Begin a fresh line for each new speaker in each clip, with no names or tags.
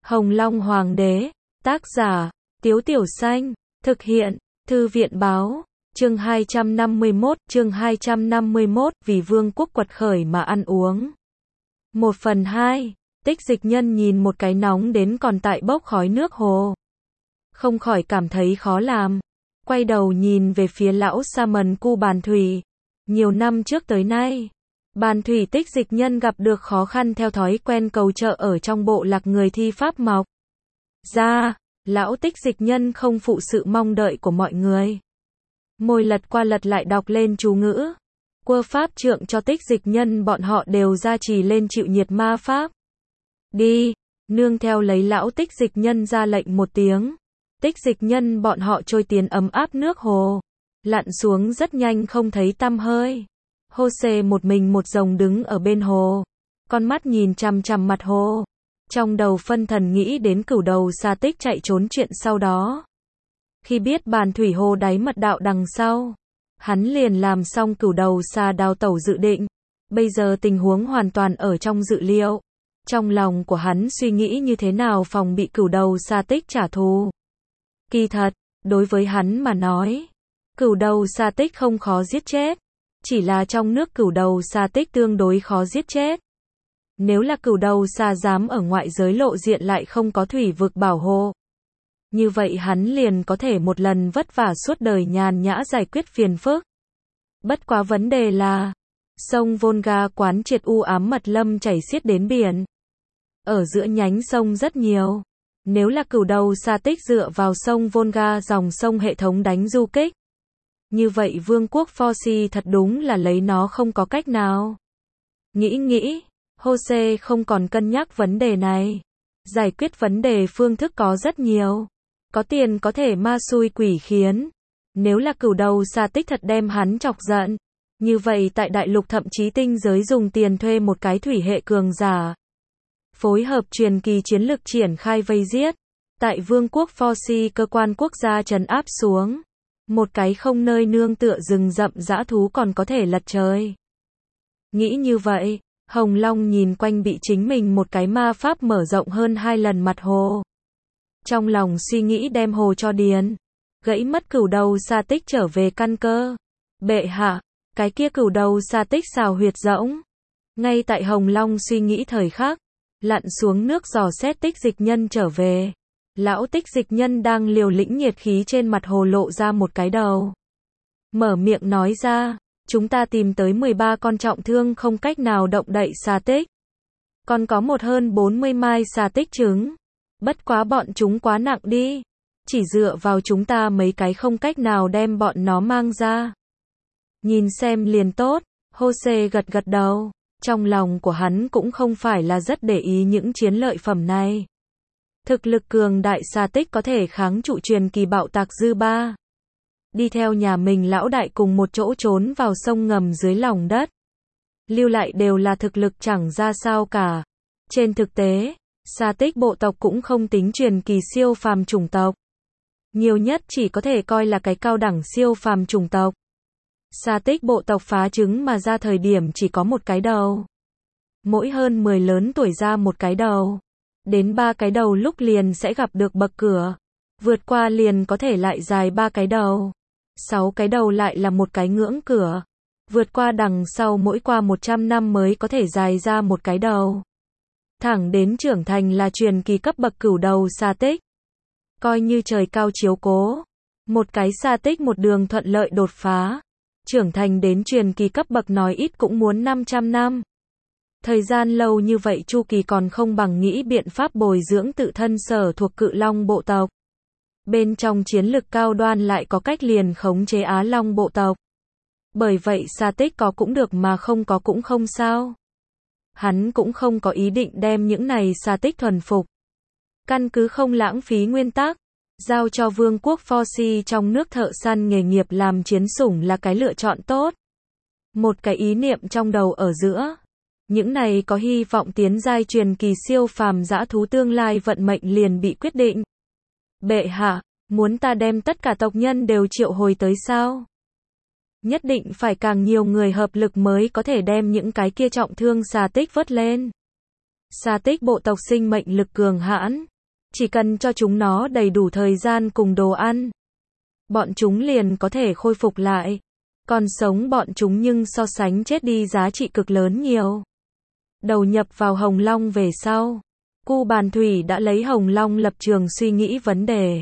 Hồng Long Hoàng đế, tác giả, Tiếu Tiểu Xanh, thực hiện, Thư viện báo, chương 251, vì vương quốc quật khởi mà ăn uống. 1/2, Tích Dịch Nhân nhìn một cái nóng đến còn tại bốc khói nước hồ. Không khỏi cảm thấy khó làm. Quay đầu nhìn về phía lão sa mần cu Bàn Thủy. Nhiều năm trước tới nay, Bàn Thủy Tích Dịch Nhân gặp được khó khăn theo thói quen cầu trợ ở trong bộ lạc người thi pháp mọc ra. Lão Tích Dịch Nhân không phụ sự mong đợi của mọi người. Môi lật qua lật lại đọc lên chú ngữ. Quơ pháp trượng cho Tích Dịch Nhân bọn họ đều gia trì lên chịu nhiệt ma pháp. Đi, nương theo lấy lão Tích Dịch Nhân ra lệnh một tiếng. Tích Dịch Nhân bọn họ trôi tiến ấm áp nước hồ. Lặn xuống rất nhanh không thấy tăm hơi. Hô-xê một mình một rồng đứng ở bên hồ. Con mắt nhìn chằm chằm mặt hồ. Trong đầu phân thần nghĩ đến cửu đầu Sa Tích chạy trốn chuyện sau đó. Khi biết Bàn Thủy hồ đáy mật đạo đằng sau, hắn liền làm xong cửu đầu Sa đào tẩu dự định. Bây giờ tình huống hoàn toàn ở trong dự liệu. Trong lòng của hắn suy nghĩ như thế nào phòng bị cửu đầu Sa Tích trả thù. Kỳ thật, đối với hắn mà nói, cửu đầu Sa Tích không khó giết chết. Chỉ là trong nước cửu đầu Sa Tích tương đối khó giết chết. Nếu là cửu đầu Sa dám ở ngoại giới lộ diện lại không có thủy vực bảo hộ, như vậy hắn liền có thể một lần vất vả suốt đời nhàn nhã giải quyết phiền phức. Bất quá vấn đề là, sông Volga quán triệt u ám mật lâm chảy xiết đến biển. Ở giữa nhánh sông rất nhiều. Nếu là cửu đầu Sa Tích dựa vào sông Volga dòng sông hệ thống đánh du kích, như vậy vương quốc Forci thật đúng là lấy nó không có cách nào. Nghĩ, Hô-xê không còn cân nhắc vấn đề này. Giải quyết vấn đề phương thức có rất nhiều. Có tiền có thể ma xui quỷ khiến. Nếu là cửu đầu Sa Tích thật đem hắn chọc giận, như vậy tại đại lục thậm chí tinh giới dùng tiền thuê một cái thủy hệ cường giả, phối hợp truyền kỳ chiến lực triển khai vây giết. Tại vương quốc Forci cơ quan quốc gia trấn áp xuống, một cái không nơi nương tựa rừng rậm dã thú còn có thể lật trời. Nghĩ như vậy, Hồng Long nhìn quanh bị chính mình một cái ma pháp mở rộng hơn 2 lần mặt hồ. Trong lòng suy nghĩ đem hồ cho điền. Gãy mất cửu đầu Sa Tích trở về căn cơ. Bệ hạ, cái kia cửu đầu Sa Tích xào huyệt rỗng. Ngay tại Hồng Long suy nghĩ thời khắc, lặn xuống nước dò xét Tích Dịch Nhân trở về. Lão Tích Dịch Nhân đang liều lĩnh nhiệt khí trên mặt hồ lộ ra một cái đầu. Mở miệng nói ra, chúng ta tìm tới 13 con trọng thương không cách nào động đậy Sa Tích. Còn có một hơn 40 mai Sa Tích trứng. Bất quá bọn chúng quá nặng đi. Chỉ dựa vào chúng ta mấy cái không cách nào đem bọn nó mang ra. Nhìn xem liền tốt. Hô-xê gật gật đầu. Trong lòng của hắn cũng không phải là rất để ý những chiến lợi phẩm này. Thực lực cường đại Sa Tích có thể kháng trụ truyền kỳ bạo tạc dư ba. Đi theo nhà mình lão đại cùng một chỗ trốn vào sông ngầm dưới lòng đất. Lưu lại đều là thực lực chẳng ra sao cả. Trên thực tế, Sa Tích bộ tộc cũng không tính truyền kỳ siêu phàm chủng tộc. Nhiều nhất chỉ có thể coi là cái cao đẳng siêu phàm chủng tộc. Sa Tích bộ tộc phá trứng mà ra thời điểm chỉ có một cái đầu. Mỗi hơn 10 lớn tuổi ra một cái đầu. Đến 3 cái đầu lúc liền sẽ gặp được bậc cửa. Vượt qua liền có thể lại dài 3 cái đầu. 6 cái đầu lại là một cái ngưỡng cửa. Vượt qua đằng sau mỗi qua 100 năm mới có thể dài ra một cái đầu. Thẳng đến trưởng thành là truyền kỳ cấp bậc cửu đầu Sa Tích. Coi như trời cao chiếu cố. Một cái Sa Tích một đường thuận lợi đột phá. Trưởng thành đến truyền kỳ cấp bậc nói ít cũng muốn 500 năm. Thời gian lâu như vậy chu kỳ còn không bằng nghĩ biện pháp bồi dưỡng tự thân sở thuộc Cự Long bộ tộc. Bên trong chiến lực cao đoan lại có cách liền khống chế Á Long bộ tộc. Bởi vậy Sa Tích có cũng được mà không có cũng không sao. Hắn cũng không có ý định đem những này Sa Tích thuần phục. Căn cứ không lãng phí nguyên tắc, giao cho vương quốc Forci trong nước thợ săn nghề nghiệp làm chiến sủng là cái lựa chọn tốt. Một cái ý niệm trong đầu ở giữa. Những này có hy vọng tiến giai truyền kỳ siêu phàm dã thú tương lai vận mệnh liền bị quyết định. Bệ hạ, muốn ta đem tất cả tộc nhân đều triệu hồi tới sao? Nhất định phải càng nhiều người hợp lực mới có thể đem những cái kia trọng thương Sa Tích vớt lên. Sa Tích bộ tộc sinh mệnh lực cường hãn, Chỉ cần cho chúng nó đầy đủ thời gian cùng đồ ăn, bọn chúng liền có thể khôi phục lại. Còn sống bọn chúng nhưng so sánh chết đi giá trị cực lớn nhiều. Đầu nhập vào Hồng Long về sau, Cu Bàn Thủy đã lấy Hồng Long lập trường suy nghĩ vấn đề.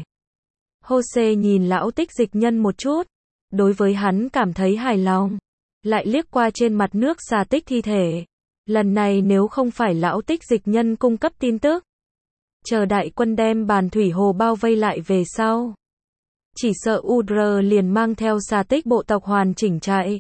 Jose nhìn lão Tích Dịch Nhân một chút, đối với hắn cảm thấy hài lòng, lại liếc qua trên mặt nước xà tích thi thể. Lần này nếu không phải lão Tích Dịch Nhân cung cấp tin tức, chờ đại quân đem Bàn Thủy Hồ bao vây lại về sau, chỉ sợ UR liền mang theo xà tích bộ tộc hoàn chỉnh chạy.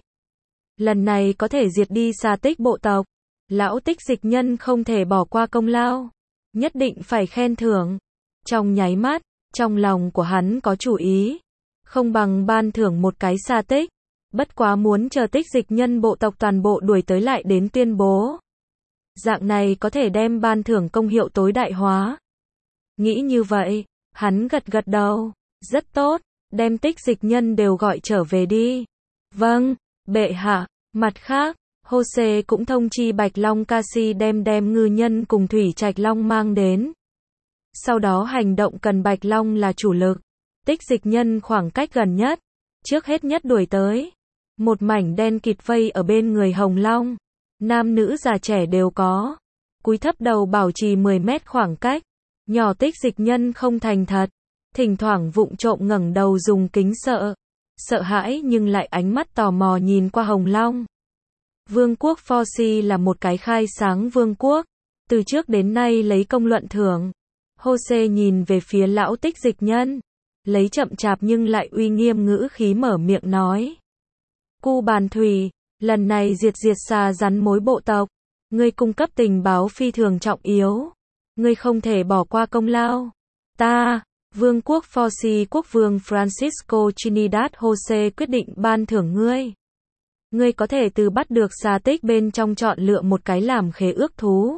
Lần này có thể diệt đi xà tích bộ tộc, lão Tích Dịch Nhân không thể bỏ qua công lao, nhất định phải khen thưởng. Trong nháy mắt, trong lòng của hắn có chủ ý, không bằng ban thưởng một cái xà tích, bất quá muốn chờ Tích Dịch Nhân bộ tộc toàn bộ đuổi tới lại đến tuyên bố. Dạng này có thể đem ban thưởng công hiệu tối đại hóa. Nghĩ như vậy, hắn gật gật đầu, rất tốt, đem Tích Dịch Nhân đều gọi trở về đi. Vâng, bệ hạ. Mặt khác, Jose cũng thông chi Bạch Long Casi đem ngư nhân cùng Thủy Trạch Long mang đến. Sau đó hành động cần Bạch Long là chủ lực. Tích Dịch Nhân khoảng cách gần nhất, trước hết nhất đuổi tới. Một mảnh đen kịt vây ở bên người Hồng Long. Nam nữ già trẻ đều có. Cúi thấp đầu bảo trì 10 mét khoảng cách. Nhỏ Tích Dịch Nhân không thành thật. Thỉnh thoảng vụng trộm ngẩng đầu dùng kính sợ hãi nhưng lại ánh mắt tò mò nhìn qua Hồng Long. Vương quốc Forsi là một cái khai sáng vương quốc, từ trước đến nay lấy công luận thưởng. Jose nhìn về phía lão Tích Dịch Nhân, lấy chậm chạp nhưng lại uy nghiêm ngữ khí mở miệng nói. Cu Bàn Thủy, lần này diệt xà rắn mối bộ tộc, ngươi cung cấp tình báo phi thường trọng yếu, ngươi không thể bỏ qua công lao. Ta, Vương quốc Forsi quốc vương Francisco Trinidad Jose quyết định ban thưởng ngươi. Ngươi có thể từ bắt được xà tích bên trong chọn lựa một cái làm khế ước thú.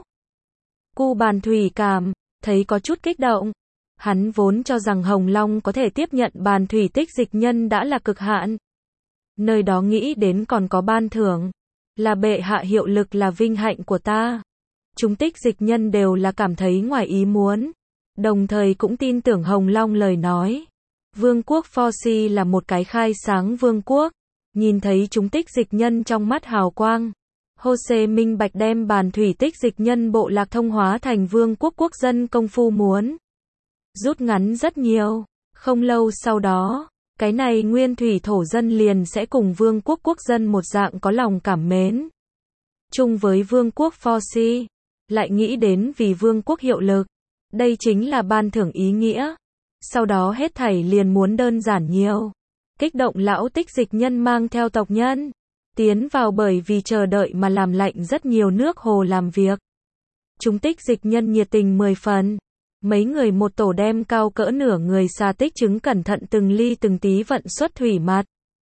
Cu Bàn Thủy cảm thấy có chút kích động. Hắn vốn cho rằng Hồng Long có thể tiếp nhận Bàn Thủy Tích Dịch Nhân đã là cực hạn. Nơi đó nghĩ đến còn có ban thưởng. Là bệ hạ hiệu lực là vinh hạnh của ta. Chúng Tích Dịch Nhân đều là cảm thấy ngoài ý muốn. Đồng thời cũng tin tưởng Hồng Long lời nói. Vương quốc Forsi là một cái khai sáng vương quốc. Nhìn thấy chúng Tích Dịch Nhân trong mắt hào quang. Jose minh bạch đem Bàn Thủy Tích Dịch Nhân bộ lạc thông hóa thành vương quốc quốc dân công phu muốn rút ngắn rất nhiều. Không lâu sau đó, cái này nguyên thủy thổ dân liền sẽ cùng vương quốc quốc dân một dạng có lòng cảm mến. Chung với vương quốc Forsi, lại nghĩ đến vì vương quốc hiệu lực. Đây chính là ban thưởng ý nghĩa. Sau đó hết thảy liền muốn đơn giản nhiều. Kích động lão Tích Dịch Nhân mang theo tộc nhân tiến vào bởi vì chờ đợi mà làm lạnh rất nhiều nước hồ làm việc. Chúng Tích Dịch Nhân nhiệt tình 10 phần. Mấy người một tổ đem cao cỡ nửa người xà tích trứng cẩn thận từng ly từng tí vận xuất thủy mặt.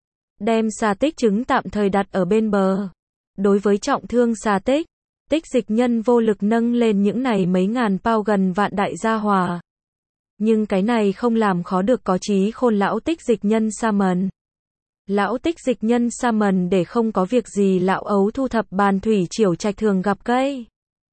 Đem xà tích trứng tạm thời đặt ở bên bờ. Đối với trọng thương xà tích, Tích Dịch Nhân vô lực nâng lên những này mấy ngàn bao gần vạn đại gia hỏa. Nhưng cái này không làm khó được có chí khôn lão Tích Dịch Nhân Salmon. Lão Tích Dịch Nhân Salmon để không có việc gì lão ấu thu thập Bàn Thủy Triểu Trạch thường gặp cây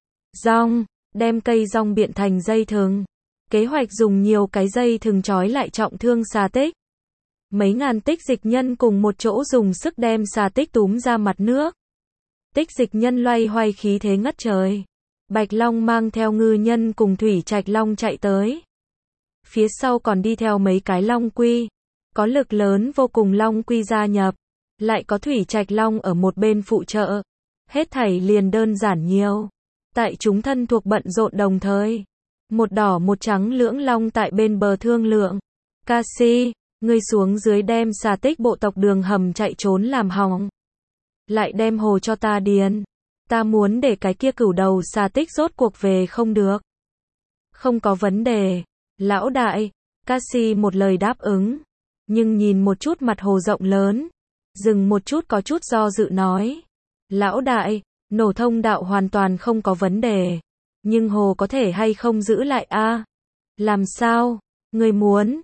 rong, đem cây rong biện thành dây thừng. Kế hoạch dùng nhiều cái dây thừng trói lại trọng thương xà tích. Mấy ngàn Tích Dịch Nhân cùng một chỗ dùng sức đem xà tích túm ra mặt nước. Tích Dịch Nhân loay hoay khí thế ngất trời. Bạch Long mang theo ngư nhân cùng Thủy Trạch Long chạy tới. Phía sau còn đi theo mấy cái Long Quy. Có lực lớn vô cùng Long Quy gia nhập. Lại có Thủy Trạch Long ở một bên phụ trợ. Hết thảy liền đơn giản nhiều. Tại chúng thân thuộc bận rộn đồng thời. Một đỏ một trắng lưỡng long tại bên bờ thương lượng. Casi, ngươi xuống dưới đem xà tích bộ tộc đường hầm chạy trốn làm hỏng. Lại đem hồ cho ta điền. Ta muốn để cái kia cửu đầu xà tích rốt cuộc về không được. Không có vấn đề. Lão đại, Casi một lời đáp ứng. Nhưng nhìn một chút mặt hồ rộng lớn. Dừng một chút có chút do dự nói. Lão đại, nổ thông đạo hoàn toàn không có vấn đề. Nhưng hồ có thể hay không giữ lại a? Làm sao? Người muốn?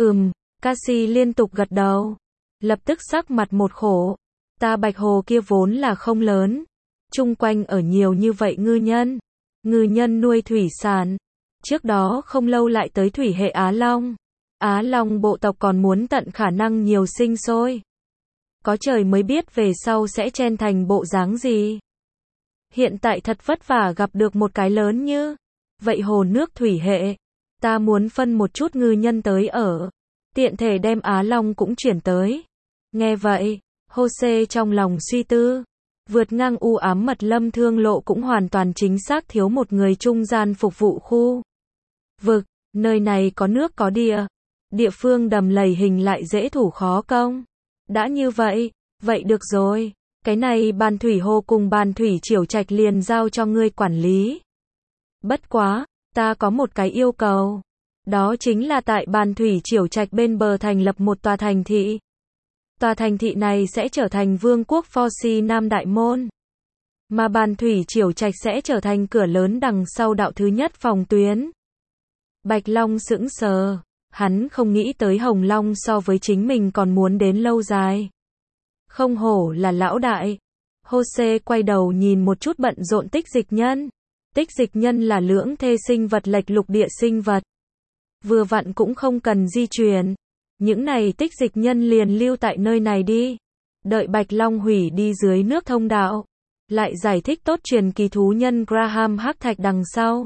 Casi liên tục gật đầu. Lập tức sắc mặt một khổ. Ta bạch hồ kia vốn là không lớn. Chung quanh ở nhiều như vậy ngư nhân. Ngư nhân nuôi thủy sản. Trước đó không lâu lại tới thủy hệ Á Long. Á Long bộ tộc còn muốn tận khả năng nhiều sinh sôi. Có trời mới biết về sau sẽ chen thành bộ dáng gì. Hiện tại thật vất vả gặp được một cái lớn như vậy hồ nước thủy hệ. Ta muốn phân một chút ngư nhân tới ở. Tiện thể đem Á Long cũng chuyển tới. Nghe vậy, Jose trong lòng suy tư. Vượt ngang u ám mật lâm thương lộ cũng hoàn toàn chính xác thiếu một người trung gian phục vụ khu vực. Nơi này có nước có địa. Địa phương đầm lầy hình lại dễ thủ khó công. Đã như vậy, vậy được rồi. Cái này Bàn Thủy Hồ cùng Bàn Thủy Triểu Trạch liền giao cho ngươi quản lý. Bất quá, ta có một cái yêu cầu. Đó chính là tại Bàn Thủy Triểu Trạch bên bờ thành lập một tòa thành thị. Tòa thành thị này sẽ trở thành vương quốc Forci Nam Đại Môn. Mà Bàn Thủy Triểu Trạch sẽ trở thành cửa lớn đằng sau đạo thứ nhất phòng tuyến. Bạch Long sững sờ. Hắn không nghĩ tới Hồng Long so với chính mình còn muốn đến lâu dài. Không hổ là lão đại. Jose quay đầu nhìn một chút bận rộn tích dịch nhân. Tích dịch nhân là lưỡng thê sinh vật lệch lục địa sinh vật. Vừa vặn cũng không cần di chuyển. Những này tích dịch nhân liền lưu tại nơi này đi. Đợi Bạch Long hủy đi dưới nước thông đạo. Lại giải thích tốt truyền kỳ thú nhân Graham Hắc Thạch đằng sau.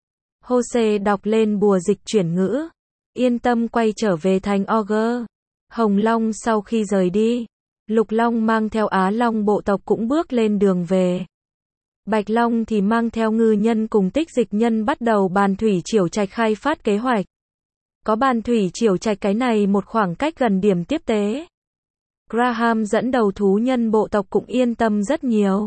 Jose đọc lên bùa dịch chuyển ngữ. Yên tâm quay trở về thành Augur. Hồng Long sau khi rời đi. Lục Long mang theo Á Long bộ tộc cũng bước lên đường về. Bạch Long thì mang theo ngư nhân cùng tích dịch nhân bắt đầu Bàn Thủy Triểu Trạch khai phát kế hoạch. Có Bàn Thủy Triểu Trạch cái này một khoảng cách gần điểm tiếp tế. Graham dẫn đầu thú nhân bộ tộc cũng yên tâm rất nhiều.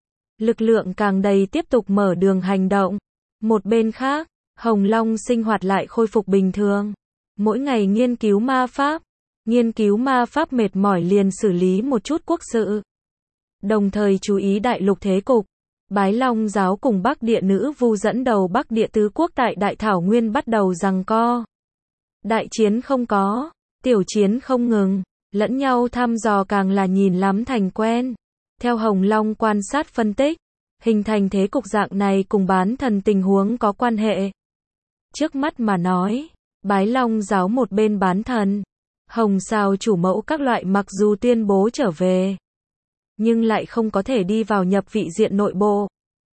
Lực lượng càng đầy tiếp tục mở đường hành động. Một bên khác, Hồng Long sinh hoạt lại khôi phục bình thường. Mỗi ngày nghiên cứu ma pháp. Nghiên cứu ma pháp mệt mỏi liền xử lý một chút quốc sự. Đồng thời chú ý đại lục thế cục. Bái Long giáo cùng Bắc Địa nữ vu dẫn đầu Bắc Địa tứ quốc tại Đại Thảo Nguyên bắt đầu giằng co. Đại chiến không có, tiểu chiến không ngừng, lẫn nhau thăm dò càng là nhìn lắm thành quen. Theo Hồng Long quan sát phân tích, hình thành thế cục dạng này cùng bán thần tình huống có quan hệ. Trước mắt mà nói, Bái Long giáo một bên bán thần, Hồng Sao chủ mẫu các loại mặc dù tuyên bố trở về, nhưng lại không có thể đi vào nhập vị diện nội bộ.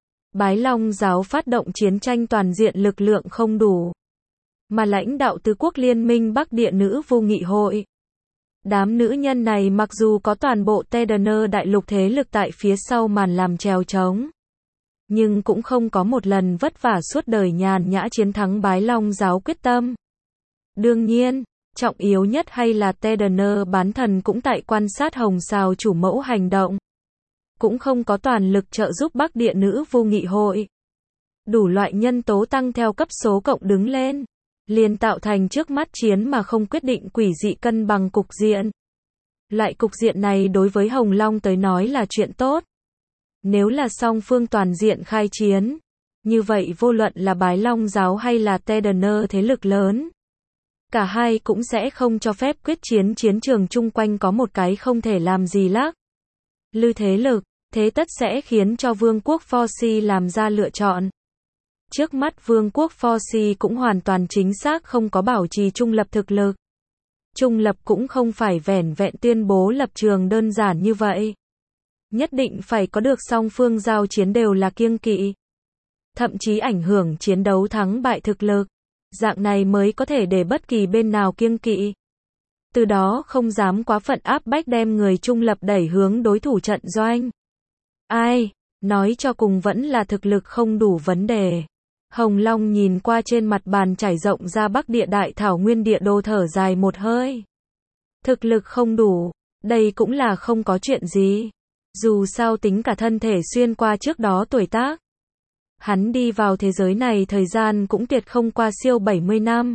Bái Long giáo phát động chiến tranh toàn diện lực lượng không đủ. Mà lãnh đạo tứ quốc liên minh Bắc Địa nữ vu nghị hội. Đám nữ nhân này mặc dù có toàn bộ Tedaner đại lục thế lực tại phía sau màn làm chèo trống. Nhưng cũng không có một lần vất vả suốt đời nhàn nhã chiến thắng Bái Long giáo quyết tâm. Đương nhiên, trọng yếu nhất hay là Tedaner bán thần cũng tại quan sát Hồng Sao chủ mẫu hành động. Cũng không có toàn lực trợ giúp Bắc Địa nữ vu nghị hội. Đủ loại nhân tố tăng theo cấp số cộng đứng lên. Liền tạo thành trước mắt chiến mà không quyết định quỷ dị cân bằng cục diện. Loại cục diện này đối với Hồng Long tới nói là chuyện tốt. Nếu là song phương toàn diện khai chiến, như vậy vô luận là Bái Long giáo hay là Tedaner thế lực lớn, cả hai cũng sẽ không cho phép quyết chiến chiến trường chung quanh có một cái không thể làm gì lác. Lư thế lực, thế tất sẽ khiến cho Vương quốc Forci làm ra lựa chọn. Trước mắt Vương quốc Forci cũng hoàn toàn chính xác không có bảo trì trung lập thực lực. Trung lập cũng không phải vẻn vẹn tuyên bố lập trường đơn giản như vậy. Nhất định phải có được song phương giao chiến đều là kiêng kỵ. Thậm chí ảnh hưởng chiến đấu thắng bại thực lực. Dạng này mới có thể để bất kỳ bên nào kiêng kỵ. Từ đó không dám quá phận áp bách đem người trung lập đẩy hướng đối thủ trận doanh. Ai, nói cho cùng vẫn là thực lực không đủ vấn đề. Hồng Long nhìn qua trên mặt bàn trải rộng ra Bắc Địa Đại Thảo Nguyên địa đồ thở dài một hơi. Thực lực không đủ, đây cũng là không có chuyện gì. Dù sao tính cả thân thể xuyên qua trước đó tuổi tác. Hắn đi vào thế giới này thời gian cũng tuyệt không qua siêu 70 năm.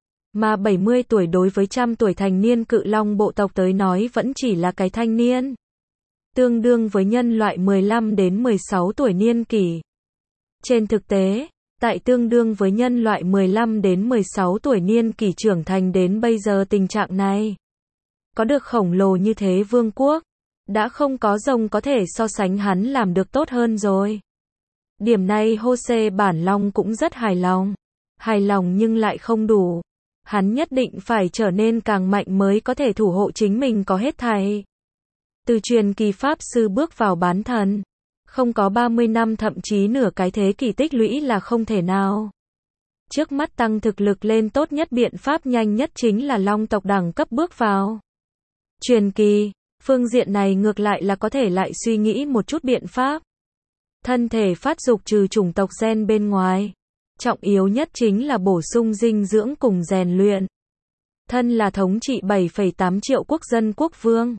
Mà 70 tuổi đối với trăm tuổi thành niên cự long bộ tộc tới nói vẫn chỉ là cái thanh niên. Tương đương với nhân loại 15 đến 16 tuổi niên kỷ. Trên thực tế, tại tương đương với nhân loại 15 đến 16 tuổi niên kỷ trưởng thành đến bây giờ tình trạng này. Có được khổng lồ như thế vương quốc, đã không có rồng có thể so sánh hắn làm được tốt hơn rồi. Điểm này Jose bản long cũng rất hài lòng. hài lòng nhưng lại không đủ. Hắn nhất định phải trở nên càng mạnh mới có thể thủ hộ chính mình có hết thảy. Từ truyền kỳ Pháp Sư bước vào bán thần, không có 30 năm thậm chí nửa cái thế kỷ tích lũy là không thể nào. Trước mắt tăng thực lực lên tốt nhất biện pháp nhanh nhất chính là Long tộc đẳng cấp bước vào truyền kỳ. Phương diện này ngược lại là có thể lại suy nghĩ một chút biện pháp. Thân thể phát dục trừ chủng tộc gen bên ngoài, trọng yếu nhất chính là bổ sung dinh dưỡng cùng rèn luyện. Thân là thống trị 7,8 triệu quốc dân quốc vương,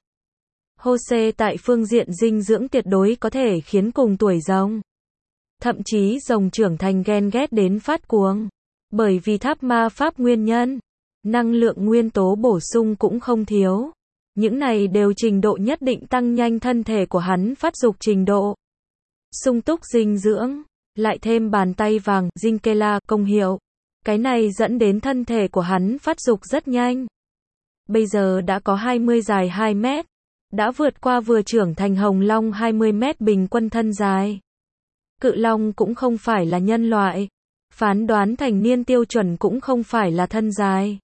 Jose tại phương diện dinh dưỡng tuyệt đối có thể khiến cùng tuổi rồng, thậm chí rồng trưởng thành ghen ghét đến phát cuồng. Bởi vì tháp ma pháp nguyên nhân, năng lượng nguyên tố bổ sung cũng không thiếu. Những này đều trình độ nhất định tăng nhanh thân thể của hắn phát dục trình độ. Sung túc dinh dưỡng, lại thêm bàn tay vàng, Jinkela, công hiệu. Cái này dẫn đến thân thể của hắn phát dục rất nhanh. Bây giờ đã có 20 dài 2 mét, đã vượt qua vừa trưởng thành hồng long 20 mét bình quân thân dài. Cự long cũng không phải là nhân loại. Phán đoán thành niên tiêu chuẩn cũng không phải là thân dài,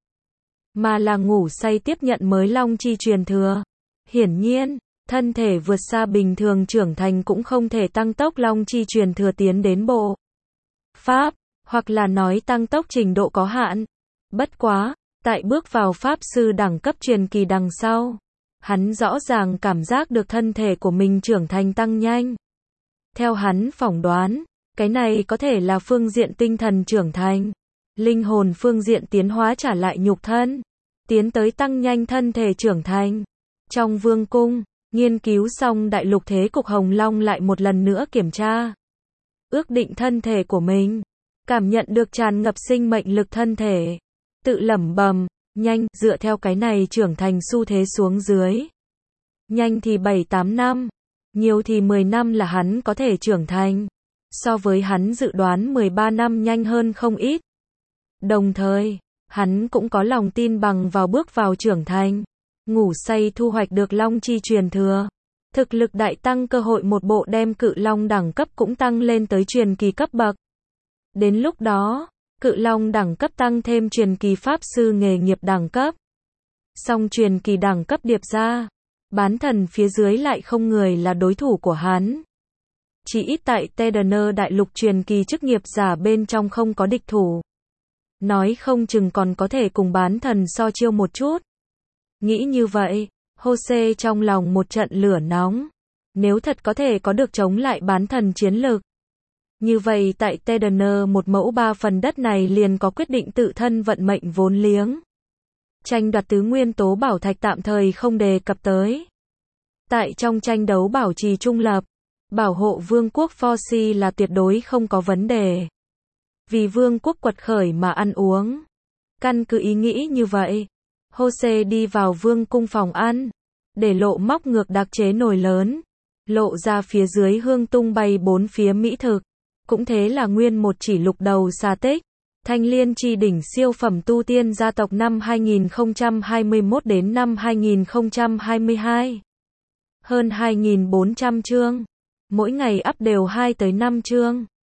mà là ngủ say tiếp nhận mới long chi truyền thừa. Hiển nhiên, thân thể vượt xa bình thường trưởng thành cũng không thể tăng tốc long chi truyền thừa tiến đến bộ pháp, hoặc là nói tăng tốc trình độ có hạn. Bất quá, tại bước vào pháp sư đẳng cấp truyền kỳ đằng sau, hắn rõ ràng cảm giác được thân thể của mình trưởng thành tăng nhanh. Theo hắn phỏng đoán, cái này có thể là phương diện tinh thần trưởng thành, linh hồn phương diện tiến hóa trả lại nhục thân, tiến tới tăng nhanh thân thể trưởng thành. Trong vương cung, nghiên cứu xong đại lục thế cục Hồng Long lại một lần nữa kiểm tra, ước định thân thể của mình, cảm nhận được tràn ngập sinh mệnh lực thân thể, tự lẩm bẩm, nhanh, dựa theo cái này trưởng thành xu thế xuống dưới. Nhanh thì 7-8 năm, nhiều thì 10 năm là hắn có thể trưởng thành. So với hắn dự đoán 13 năm nhanh hơn không ít. Đồng thời, hắn cũng có lòng tin bằng vào bước vào trưởng thành, ngủ say thu hoạch được long chi truyền thừa. Thực lực đại tăng cơ hội một bộ đem cự long đẳng cấp cũng tăng lên tới truyền kỳ cấp bậc. Đến lúc đó, cự long đẳng cấp tăng thêm truyền kỳ pháp sư nghề nghiệp đẳng cấp. Song truyền kỳ đẳng cấp điệp ra, bán thần phía dưới lại không người là đối thủ của hắn. Chỉ ít tại Tedaner đại lục truyền kỳ chức nghiệp giả bên trong không có địch thủ. Nói không chừng còn có thể cùng bán thần so chiêu một chút. Nghĩ như vậy, Jose trong lòng một trận lửa nóng. Nếu thật có thể có được chống lại bán thần chiến lực, như vậy tại Tedaner một mẫu 3 phần đất này liền có quyết định tự thân vận mệnh vốn liếng. Tranh đoạt tứ nguyên tố bảo thạch tạm thời không đề cập tới. Tại trong tranh đấu bảo trì trung lập, bảo hộ vương quốc Forci là tuyệt đối không có vấn đề. Vì vương quốc quật khởi mà ăn uống. Căn cứ ý nghĩ như vậy, Jose đi vào vương cung phòng ăn, để lộ móc ngược đặc chế nồi lớn, lộ ra phía dưới hương tung bay bốn phía mỹ thực. Cũng thế là nguyên một chỉ lục đầu xà tích, thanh liên chi đỉnh siêu phẩm tu tiên gia tộc năm 2021 đến năm 2022. Hơn 2.400 chương. Mỗi ngày up đều 2 tới 5 chương.